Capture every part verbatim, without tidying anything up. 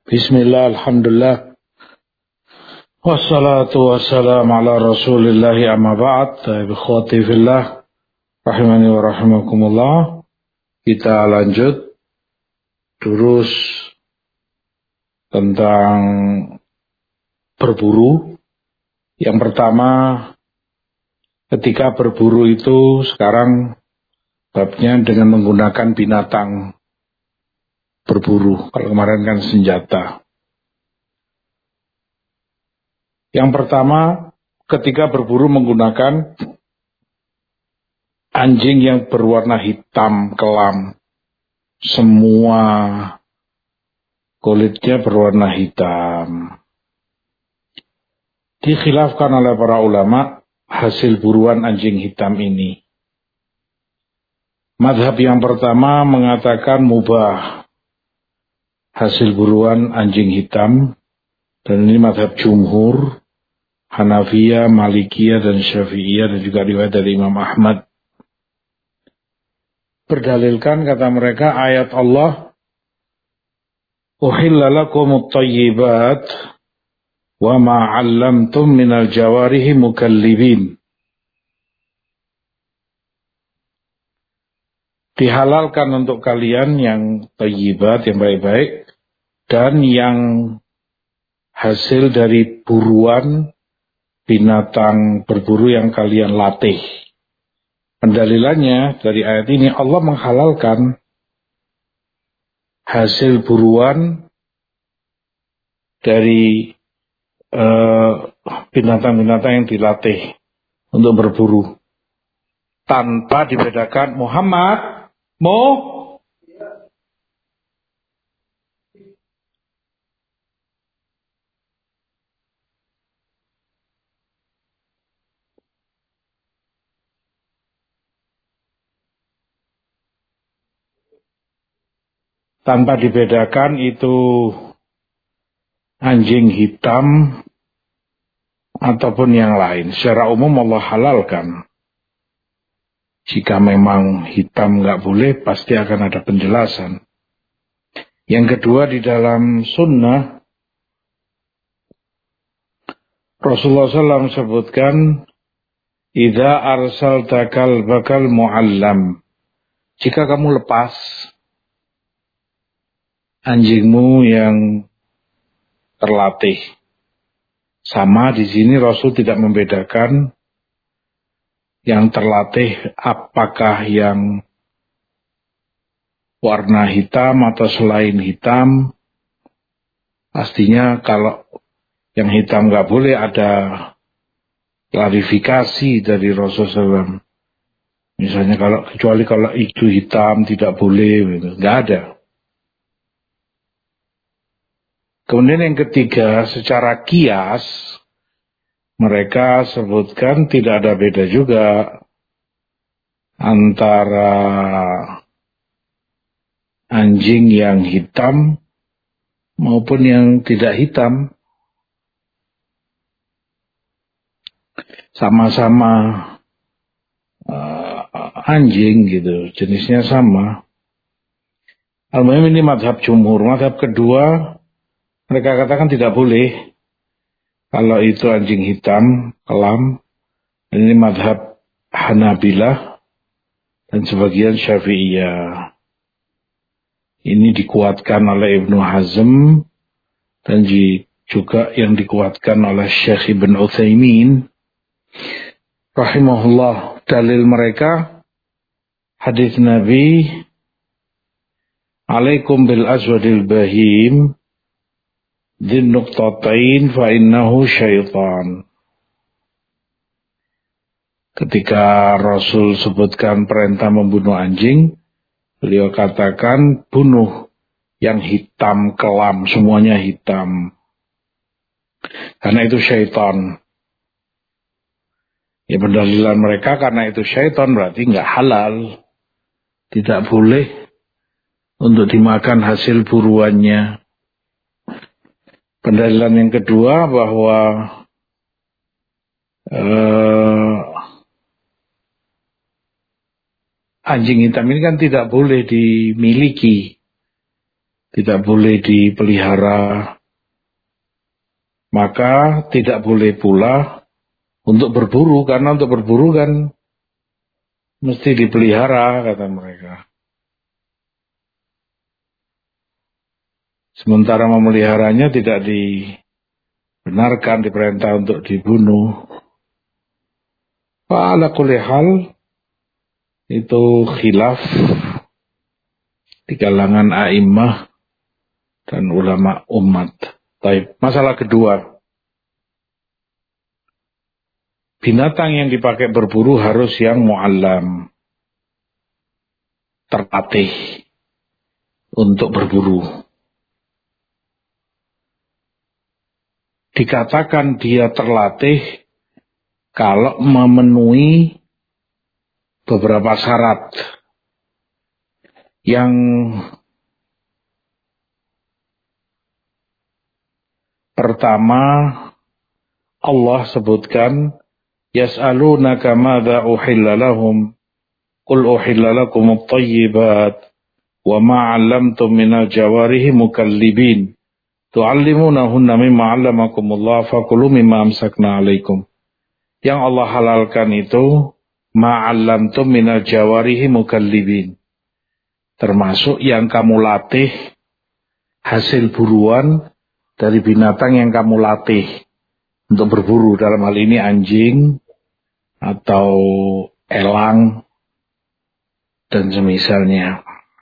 Bismillah, alhamdulillah. Wassalatu wassalamu ala rasulillahi amma ba'd. Ikhwati fillah, rahimani wa rahimakumullah. Kita lanjut durus tentang berburu. Yang pertama, ketika berburu itu sekarang babnya dengan menggunakan binatang berburu. Kalau kemarin kan senjata. Yang pertama, ketika berburu menggunakan anjing yang berwarna hitam kelam. Semua kulitnya berwarna hitam. Dikhilafkan oleh para ulama hasil buruan anjing hitam ini. Madhab yang pertama mengatakan mubah hasil buruan anjing hitam. Dan ini madhab jumhur, Hanafiyah, Malikiyah, dan Syafi'iyah, dan juga riwayat dari Imam Ahmad. Berdalilkan kata mereka ayat Allah, Uhilla lakumut tayyibat wa ma'allamtum minal jawarihi mukallibin. Dihalalkan untuk kalian yang tayyibat, yang baik-baik, dan yang hasil dari buruan binatang berburu yang kalian latih. Pendalilannya dari ayat ini Allah menghalalkan hasil buruan dari binatang-binatang uh, yang dilatih untuk berburu. Tanpa dibedakan Muhammad, mau tanpa dibedakan itu anjing hitam ataupun yang lain. Secara umum Allah halalkan. Jika memang hitam nggak boleh, pasti akan ada penjelasan. Yang kedua, di dalam sunnah, Rasulullah shallallahu alaihi wasallam sebutkan, Idza arsalta kalbakal mu'allam. Jika kamu lepas anjingmu yang terlatih. Sama di sini Rasul tidak membedakan yang terlatih apakah yang warna hitam atau selain hitam. Pastinya kalau yang hitam nggak boleh, ada klarifikasi dari Rasul shallallahu alaihi wasallam. Misalnya kalau kecuali kalau itu hitam tidak boleh, nggak ada. Kemudian yang ketiga, secara kias, mereka sebutkan tidak ada beda juga antara anjing yang hitam maupun yang tidak hitam. Sama-sama uh, anjing gitu, jenisnya sama. Al-Muhim ini madhab jumhur. Madhab kedua, mereka katakan tidak boleh kalau itu anjing hitam, kelam. Ini madhab Hanabilah dan sebagian Syafi'iyah. Ini dikuatkan oleh Ibnu Hazm dan juga yang dikuatkan oleh Syekh Ibn Utsaimin rahimahullah. Dalil mereka hadis Nabi, Alaikum bil azwadil bahim Din nuqtatain fa innahu syaitan. Ketika Rasul sebutkan perintah membunuh anjing, beliau katakan bunuh yang hitam kelam, semuanya hitam. Karena itu syaitan. Ya, pendalilan mereka karena itu syaitan berarti nggak halal. Tidak boleh untuk dimakan hasil buruannya. Pendalilan yang kedua bahwa eh, anjing hitam ini kan tidak boleh dimiliki. tidak boleh dipelihara, maka tidak boleh pula untuk berburu, karena untuk berburu kan mesti dipelihara, kata mereka. Sementara memeliharanya tidak dibenarkan, diperintah untuk dibunuh. Ala kulli hal, itu khilaf di kalangan a'immah dan ulama umat. Baik, masalah kedua. Binatang yang dipakai berburu harus yang mu'allam, terlatih untuk berburu. Dikatakan dia terlatih kalau memenuhi beberapa syarat. Yang pertama, Allah sebutkan, yas'alunaka madza uhilla lahum qul uhilla lakum at-thayyibat wa ma 'allamtum minal jawarihi mukallibin tu'allimunahunna mimma 'allamakumullah fakulu mimma amsakna 'alaikum. Yang Allah halalkan itu ma 'allamtum minal jawarihi mukallibin, termasuk yang kamu latih hasil buruan dari binatang yang kamu latih untuk berburu, dalam hal ini anjing atau elang dan semisalnya.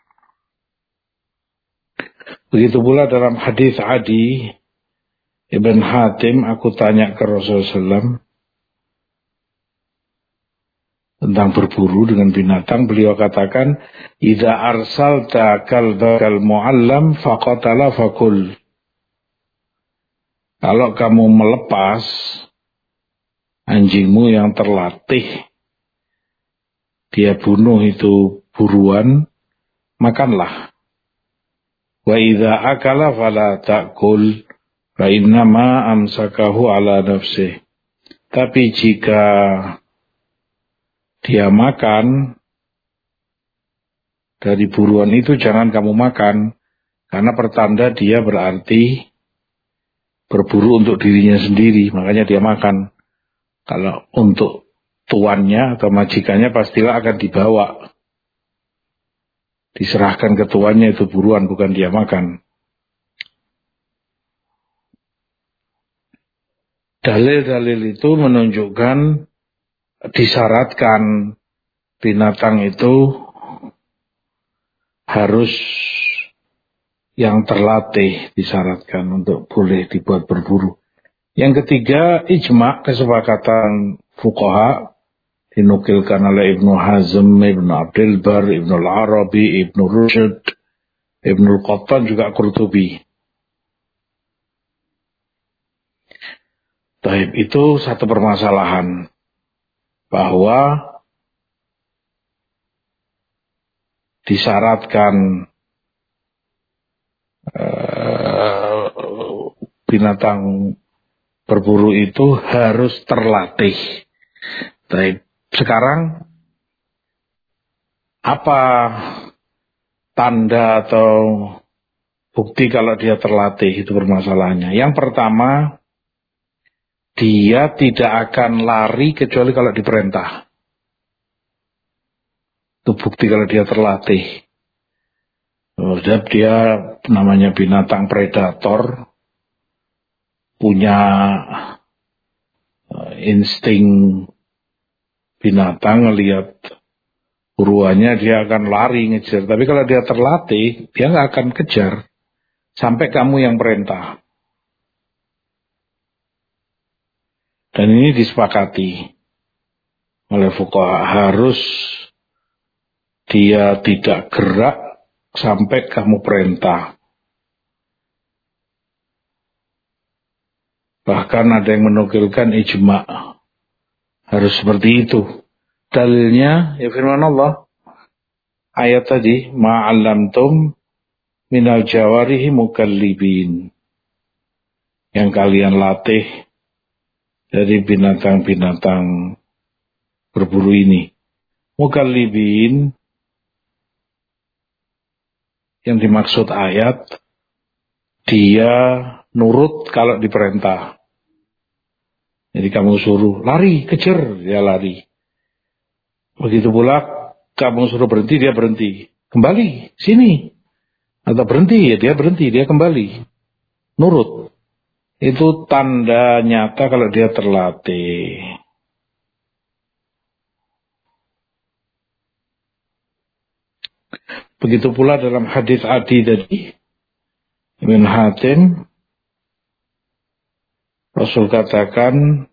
Begitu pula dalam hadis Adi Ibn Hatim, aku tanya ke Rasulullah shallallahu alaihi wasallam tentang berburu dengan binatang, beliau katakan, idza arsalta kalbakal mu'allam faqatala fakul. Kalau kamu melepas anjingmu yang terlatih, dia bunuh itu buruan, makanlah. Wa idza akala fala ta'kul fa innama amsakahu ala nafsih. Tapi jika dia makan dari buruan itu, jangan kamu makan, karena pertanda dia berarti berburu untuk dirinya sendiri, makanya dia makan. Kalau untuk tuannya atau majikannya, pastilah akan dibawa, diserahkan ke tuannya itu buruan, bukan dia makan. Dalil-dalil itu menunjukkan disyaratkan binatang itu harus yang terlatih, disyaratkan untuk boleh dibuat berburu. Yang ketiga, ijma', kesepakatan fuqaha, dinukilkan oleh Ibnu Hazm, Ibnu Abdul Bar, Ibnu Al-Arabi, Ibnu Rushd, Ibnu Al-Qattan, juga Qurtubi. Taib, itu satu permasalahan, bahwa disyaratkan uh, binatang berburu itu harus terlatih. Taib, sekarang apa tanda atau bukti kalau dia terlatih, itu permasalahannya. Yang pertama, dia tidak akan lari kecuali kalau diperintah. Itu bukti kalau dia terlatih. Sebab dia namanya binatang predator, punya insting binatang, ngelihat buruannya dia akan lari ngejar. Tapi kalau dia terlatih, dia nggak akan kejar sampai kamu yang perintah. Dan ini disepakati oleh fuqaha, harus dia tidak gerak sampai kamu perintah. Bahkan ada yang menukilkan ijma' harus seperti itu. Dalilnya ya firman Allah, ayat tadi, ma'allamtum minal jawarihi mukallibin, yang kalian latih dari binatang-binatang berburu ini. Mukallibin yang dimaksud ayat, dia nurut kalau diperintah. Jadi kamu suruh lari, kejar, dia lari. Begitu pula kamu suruh berhenti, dia berhenti. Kembali, sini. Atau berhenti, ya dia berhenti, dia kembali. Nurut. Itu tanda nyata kalau dia terlatih. Begitu pula dalam hadis Adi tadi, Ibn Hatim, Rasul katakan,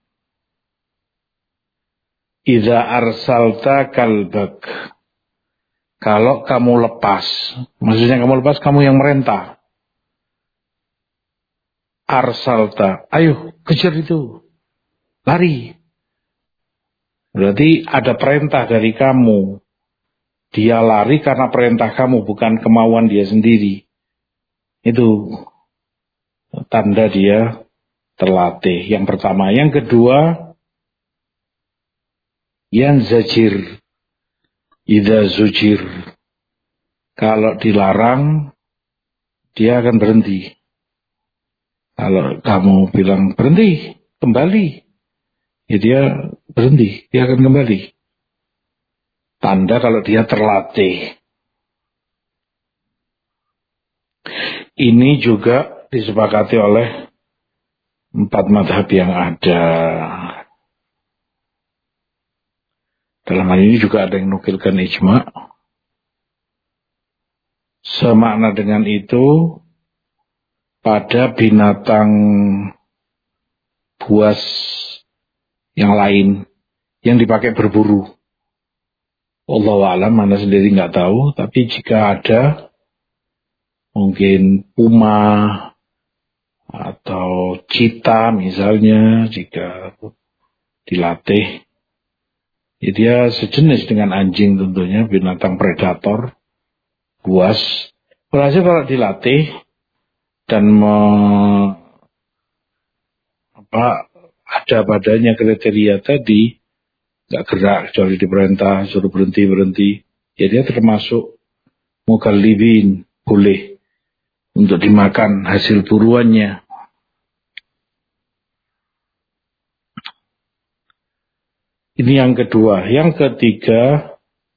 Iza arsalta kalbak. Kalau kamu lepas, maksudnya kamu lepas, kamu yang merentah. Arsalta, ayo kejar itu, lari. Berarti ada perintah dari kamu. Dia lari karena perintah kamu, bukan kemauan dia sendiri. Itu tanda dia terlatih. Yang pertama. Yang kedua, yang zajir. Idza zujir. Kalau dilarang, dia akan berhenti. Kalau kamu bilang berhenti, kembali. Ya dia berhenti, dia akan kembali. Tanda kalau dia terlatih. Ini juga disepakati oleh empat mazhab yang ada. Dalam hal ini juga ada yang nukilkan ijma. Semakna dengan itu, pada binatang buas yang lain yang dipakai berburu. Wallahu a'lam, mana sendiri nggak tahu, tapi jika ada mungkin puma atau cheetah misalnya, jika dilatih, ya dia sejenis dengan anjing tentunya, binatang predator, buas. Berhasil kalau dilatih dan me, apa, ada padanya kriteria tadi, nggak gerak kecuali diperintah, suruh berhenti berhenti, ya dia termasuk mukallibin, boleh untuk dimakan hasil buruannya. Ini yang kedua. Yang ketiga,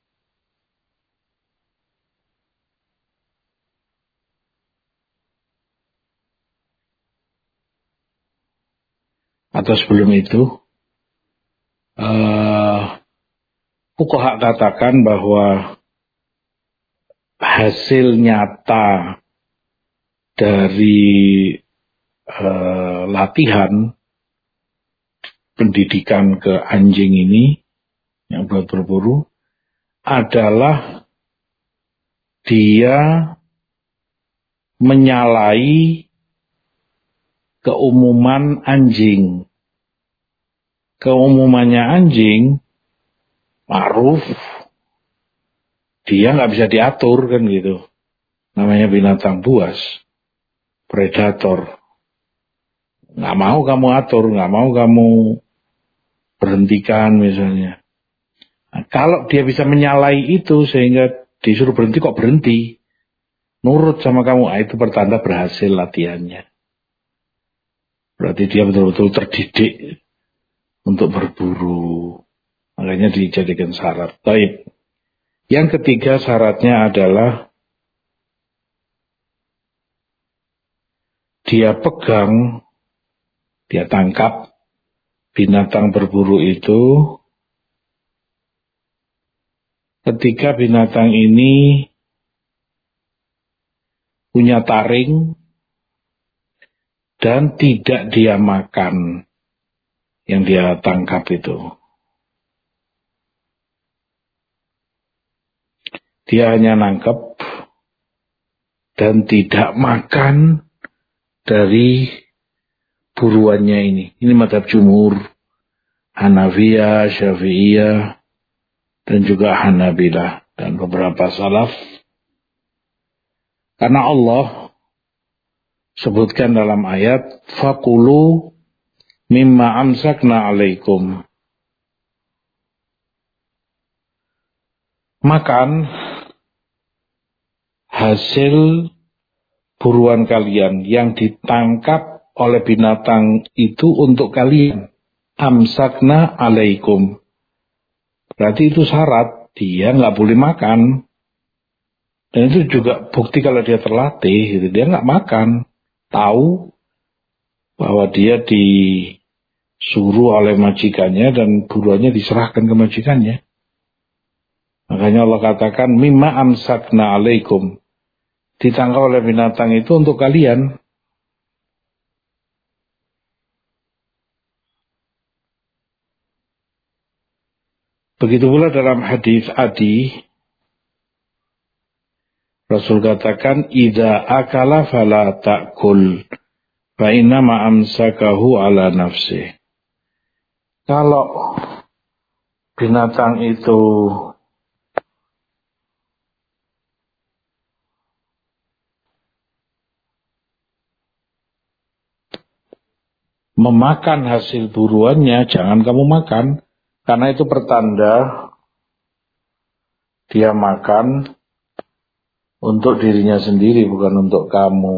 atau sebelum itu, uh, fuqaha katakan bahwa hasil nyata dari uh, latihan pendidikan ke anjing ini yang buat berburu adalah dia menyalahi keumuman anjing. Keumumannya anjing ma'ruf, dia nggak bisa diatur kan gitu. Namanya binatang buas, predator. Nggak mau kamu atur, nggak mau kamu berhentikan misalnya. Nah, kalau dia bisa menyalahi itu sehingga disuruh berhenti kok berhenti, nurut sama kamu, ah, itu pertanda berhasil latihannya. Berarti dia betul-betul terdidik untuk berburu. Makanya dijadikan syarat. Baik. Yang ketiga syaratnya adalah dia pegang, dia tangkap binatang berburu itu ketika binatang ini punya taring dan tidak dia makan yang dia tangkap itu. Dia hanya nangkep dan tidak makan dari buruannya ini. Ini mazhab jumhur, Hanafiyah, Syafi'iyah, dan juga Hanabilah, dan beberapa salaf. Karena Allah sebutkan dalam ayat, Fakulu mimma amsakna alaikum. Makan hasil buruan kalian yang ditangkap oleh binatang itu untuk kalian. Amsakna alaikum. Berarti itu syarat, dia nggak boleh makan. Dan itu juga bukti kalau dia terlatih, gitu. Dia nggak makan. Tahu bahwa dia disuruh oleh majikannya dan buruannya diserahkan ke majikannya. Makanya Allah katakan, mimma amsakna alaikum. Ditangkap oleh binatang itu untuk kalian. Begitu pula dalam hadis Adi, Rasul katakan, idza akala fala ta'kul, fa inna ma amsakahu ala nafsi. Kalau binatang itu memakan hasil buruannya, jangan kamu makan. Karena itu pertanda dia makan untuk dirinya sendiri, bukan untuk kamu.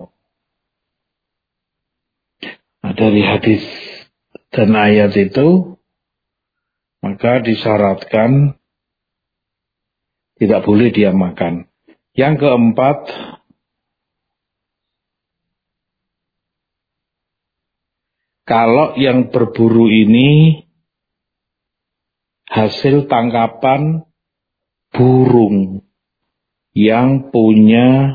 Nah, dari hadis dan ayat itu, maka disyaratkan tidak boleh dia makan. Yang keempat, kalau yang berburu ini hasil tangkapan burung yang punya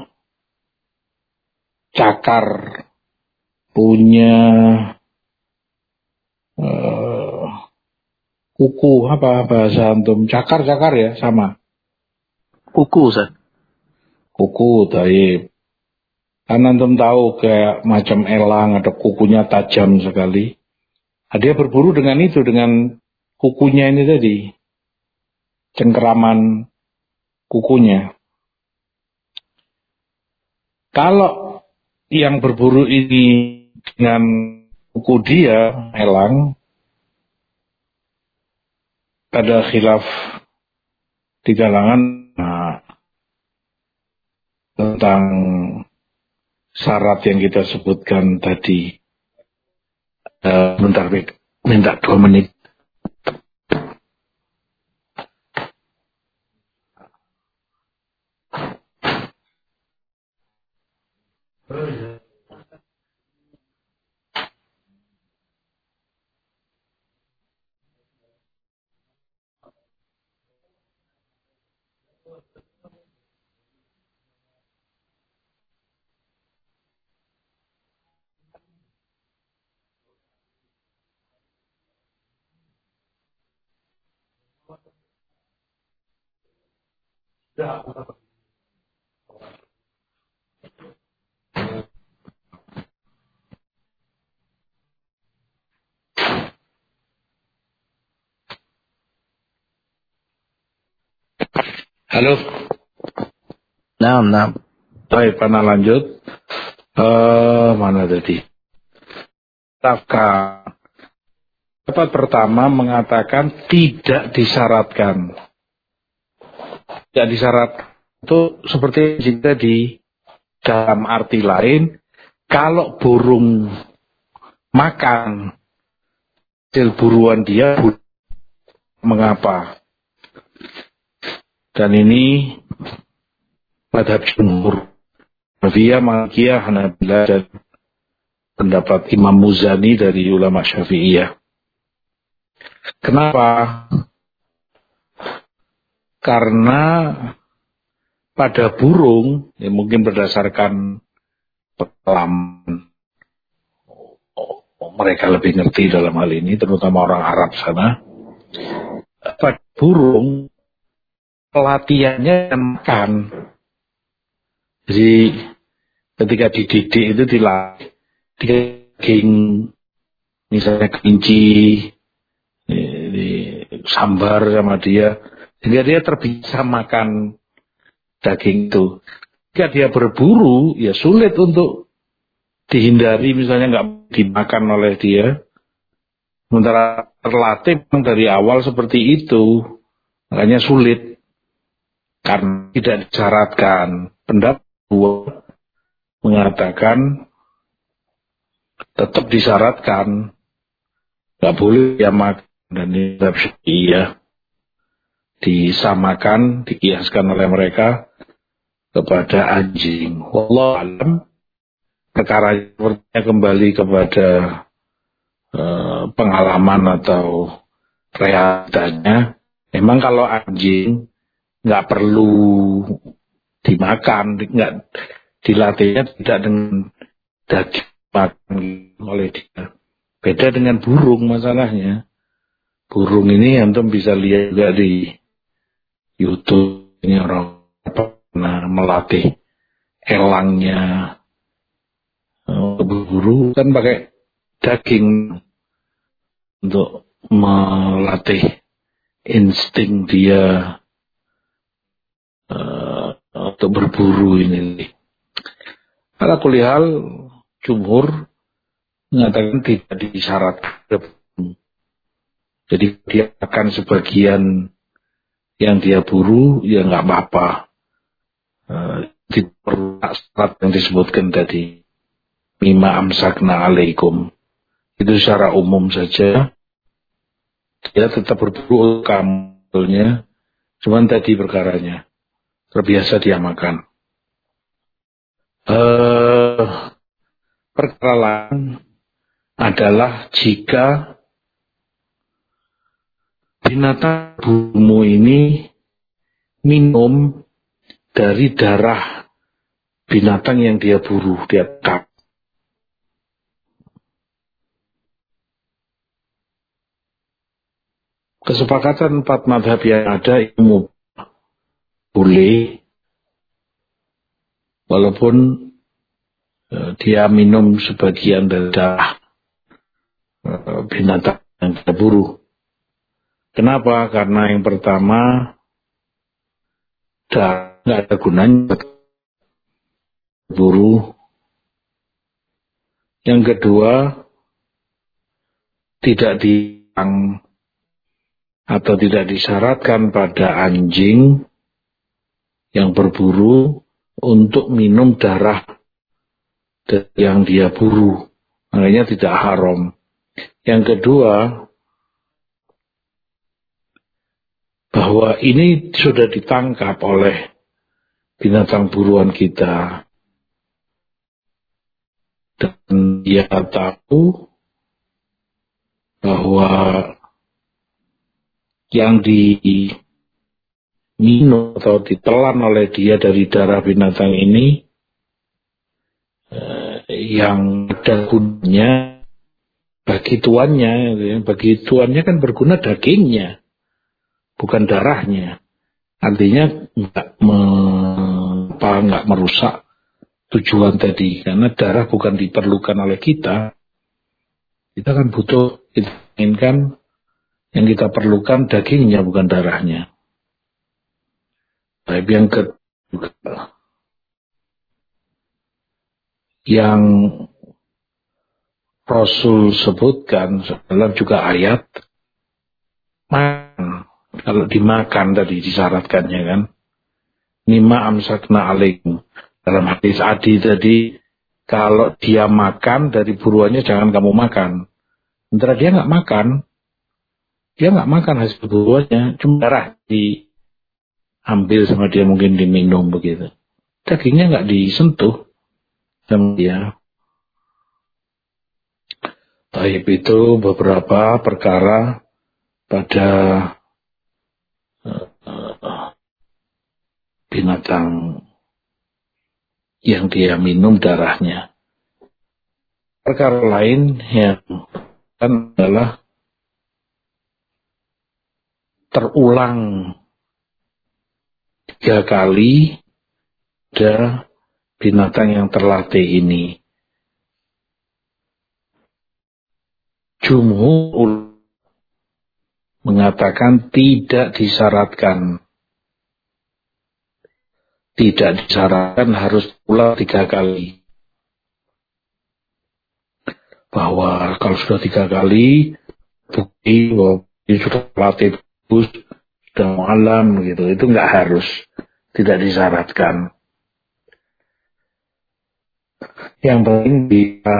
cakar, punya uh, kuku, apa bahasa antum? Cakar-cakar ya, sama. Kuku, Ustaz. Kuku, taib. Kan antum tahu kayak macam elang, ada kukunya tajam sekali. Nah, dia berburu dengan itu, dengan kukunya ini tadi, cengkeraman kukunya. Kalau yang berburu ini dengan kuku dia, elang, ada khilaf di kalangan nah, tentang syarat yang kita sebutkan tadi. Uh, bentar, minta dua menit. Halo. Nah, nah. Baik, mana lanjut? Uh, mana tadi? Taka. Dapat pertama mengatakan tidak disyaratkan. Tidak disyaratkan itu seperti jika di dalam arti lain, kalau burung makan hasil buruan dia, mengapa? Dan ini madhab jumhur, Hanafiya, Malikiyah, Hanabilah, dan pendapat Imam Muzani dari ulama Syafi'iyah. Kenapa? Karena pada burung, ya mungkin berdasarkan pengalaman, mereka lebih ngerti dalam hal ini, terutama orang Arab sana. Pada burung, pelatihannya makan. Jadi ketika dididik itu dilatih daging, misalnya kelinci, sambar sama dia, sehingga dia terbiasa makan daging itu. Jika dia berburu, ya sulit untuk dihindari, misalnya nggak dimakan oleh dia. Sementara terlatih dari awal seperti itu, makanya sulit karena tidak disyaratkan. pendapat dua mengatakan tetap disyaratkan, nggak boleh dia makan, dan ini iya disamakan, dikiaskan oleh mereka kepada anjing. Wallahu alam, perkara sepertinya kembali kepada uh, pengalaman atau realitanya. Memang kalau anjing nggak perlu dimakan, nggak dilatihnya tidak dengan daging makan oleh dia. Beda dengan burung masalahnya. Burung ini antum bisa lihat juga di YouTube, ini orang pernah melatih elangnya berburu kan pakai daging untuk melatih insting dia uh, untuk berburu ini. Ala kulli hal, jumhur mengatakan tidak disyaratkan. Jadi dia akan sebagian yang dia buru, ya nggak apa-apa. Uh, tidak perlu syarat yang disebutkan tadi. Mimma amsakna alaikum. Itu secara umum saja. Dia tetap berburu kampulnya. Cuman tadi perkaranya. Terbiasa dia makan. Uh, perkara lain adalah jika binatang burumu ini minum dari darah binatang yang dia buru, dia tangkap. Kesepakatan empat mazhab yang ada itu boleh, walaupun uh, dia minum sebagian dari darah uh, binatang yang dia buru. Kenapa? Karena yang pertama, darah nggak ada gunanya buru. Yang kedua, tidak diang atau tidak disyaratkan pada anjing yang berburu untuk minum darah yang dia buru. Makanya tidak haram. Yang kedua, bahwa ini sudah ditangkap oleh binatang buruan kita. Dan dia tahu bahwa yang diminum atau ditelan oleh dia dari darah binatang ini eh, yang ada gunanya bagi tuannya, bagi tuannya kan berguna dagingnya, bukan darahnya. Artinya nggak me, nggak merusak tujuan tadi, karena darah bukan diperlukan oleh kita. Kita kan butuh, kita inginkan yang kita perlukan dagingnya, bukan darahnya. Baik, yang kedua, yang Rasul sebutkan dalam juga ayat, makan. Kalau dimakan tadi disyaratkannya kan, mimma amsakna alaikum. Dalam hadis Adi tadi, kalau dia makan dari buruannya jangan kamu makan. Sementara dia nggak makan, dia nggak makan hasil buruannya, cuma darah diambil sama dia, mungkin diminum begitu. Dagingnya nggak disentuh sama dia. Taib itu beberapa perkara pada uh, uh, binatang yang dia minum darahnya. Perkara lain yang kan adalah terulang tiga kali pada binatang yang terlatih ini. Jumhur mengatakan tidak disyaratkan. Tidak disyaratkan harus ulang tiga kali. Bahwa kalau sudah tiga kali, bukti bahwa ini sudah latih bagus, sudah malam gitu, itu nggak harus, tidak disyaratkan. Yang penting dia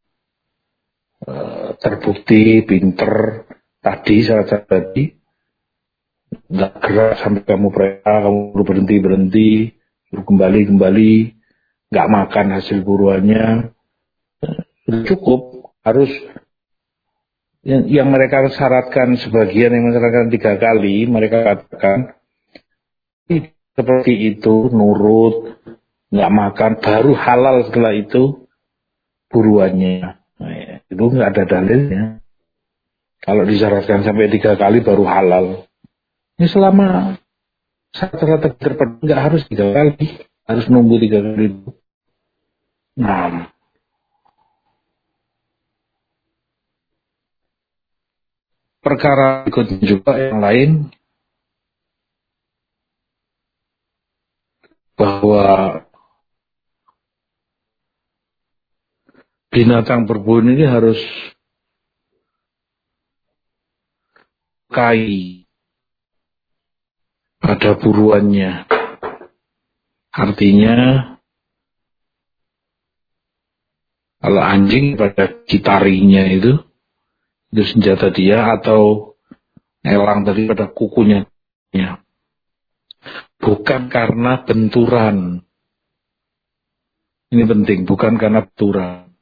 uh, terbukti pinter tadi saat tadi, nggak gerak sampai kamu perintah, kamu berhenti berhenti, kembali kembali, nggak makan hasil buruannya, cukup. Harus yang, yang mereka syaratkan, sebagian yang mensyaratkan tiga kali, mereka katakan seperti itu, nurut, nggak makan, baru halal setelah itu buruannya. Nah, ya, itu nggak ada dalilnya. Kalau disyaratkan sampai tiga kali baru halal. Ini selama syarat-syarat terpenuhi nggak harus tiga kali, harus nunggu tiga kali itu. Nah, perkara berikutnya juga yang lain, bahwa binatang berbun ini harus kai pada buruannya. Artinya kalau anjing pada kitarinya itu, itu senjata dia, atau elang tadi pada kukunya. Ya. Bukan karena benturan. Ini penting, bukan karena benturan.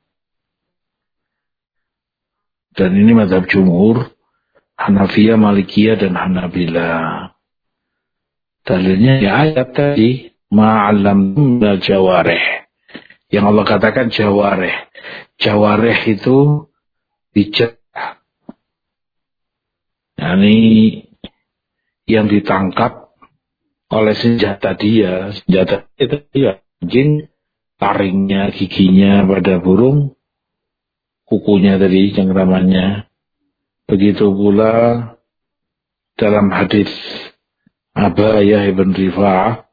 Dan ini mazhab jumhur, Hanafiyah, Malikiyah, dan Hanabila. Dalilnya ya ayat tadi, ma'alamna jawareh. Yang Allah katakan jawareh. Jawareh itu bijak. Yani yang ditangkap oleh senjata dia. Senjata itu dia. Anjing, taringnya, giginya pada burung, kukunya tadi, cengkramannya. Begitu pula dalam hadis Abayah ibn Rifa'ah,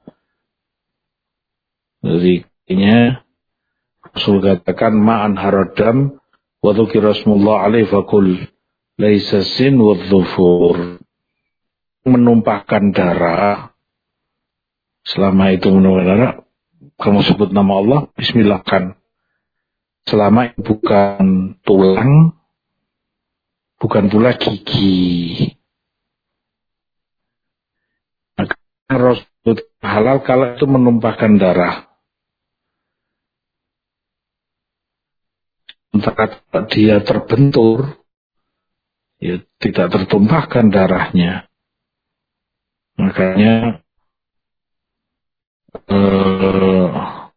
darinya Rasul katakan ma'an haradam wa dzukira rasmullah alaihi faqul laisa sin wa dzufur. Menumpahkan darah, selama itu menumpahkan darah, kamu sebut nama Allah, bismillahkan. Selama itu bukan tulang, bukan pula gigi. Maka Rasul halal kalau itu menumpahkan darah. Entah dia terbentur, ya tidak tertumpahkan darahnya. Makanya eh,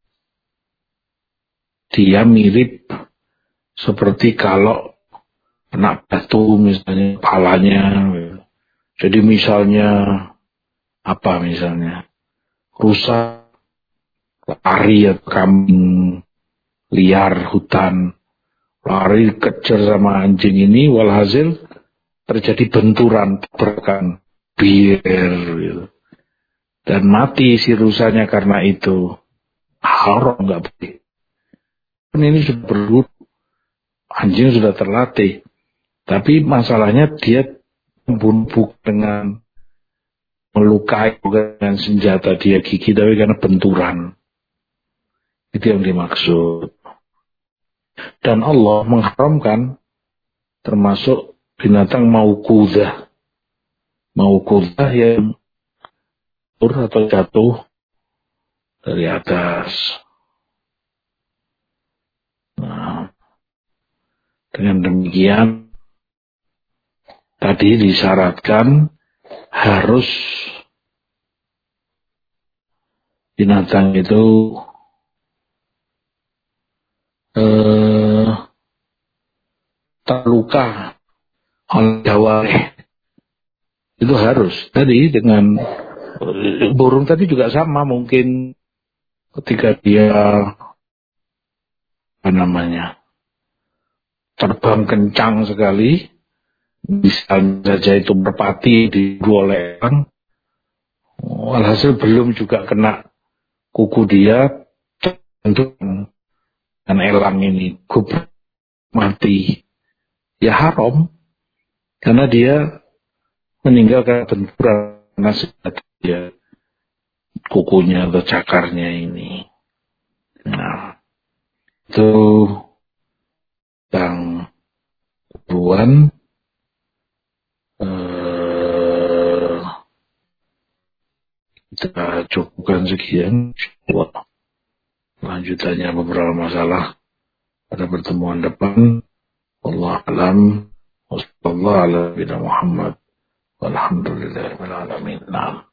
dia mirip seperti kalau kena batu misalnya kepalanya. Jadi misalnya apa misalnya rusak, lari atau kambing liar hutan, lari kejar sama anjing ini, walhasil terjadi benturan, tabrakan, biar gitu. Dan mati si rusanya karena itu. Haram, nggak boleh. Ini sudah berburu, anjing sudah terlatih. Tapi masalahnya dia membunuh dengan melukai, bukan dengan senjata dia gigi, tapi karena benturan. Itu yang dimaksud. Dan Allah mengharamkan termasuk binatang mauqudzah. Mauqudzah yang atau jatuh dari atas. Nah, dengan demikian tadi disyaratkan harus binatang itu eh, terluka oleh jawareh. Itu harus. Tadi dengan burung tadi juga sama, mungkin ketika dia apa namanya terbang kencang sekali, misalnya saja itu merpati dibunuh oleh elang, walhasil belum juga kena kuku dia, tentu dan elang ini gubrak mati, ya haram karena dia meninggal karena benturan nasihat dia kukunya atau cakarnya ini. Nah, itu yang keburuan eh, kita cukupkan sekian. Insyaallah lanjutannya beberapa masalah pada pertemuan depan. Wallahu a'lam. Wassallallahu ala nabiyina Muhammad walhamdulillahirabbil alamin. Naam.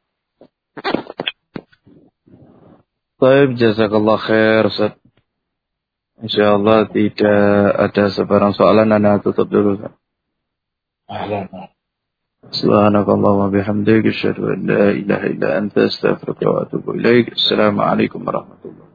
Baik, jazakallah khair Ustaz. InsyaAllah tidak ada sebarang soalan, Anda tutup dulu. Ahlan. Subhanakallah wa bihamdik, asyhadu an la ilaha illa anta, astaghfiruka wa atubu ilaik. Assalamualaikum warahmatullahi wabarakatuh.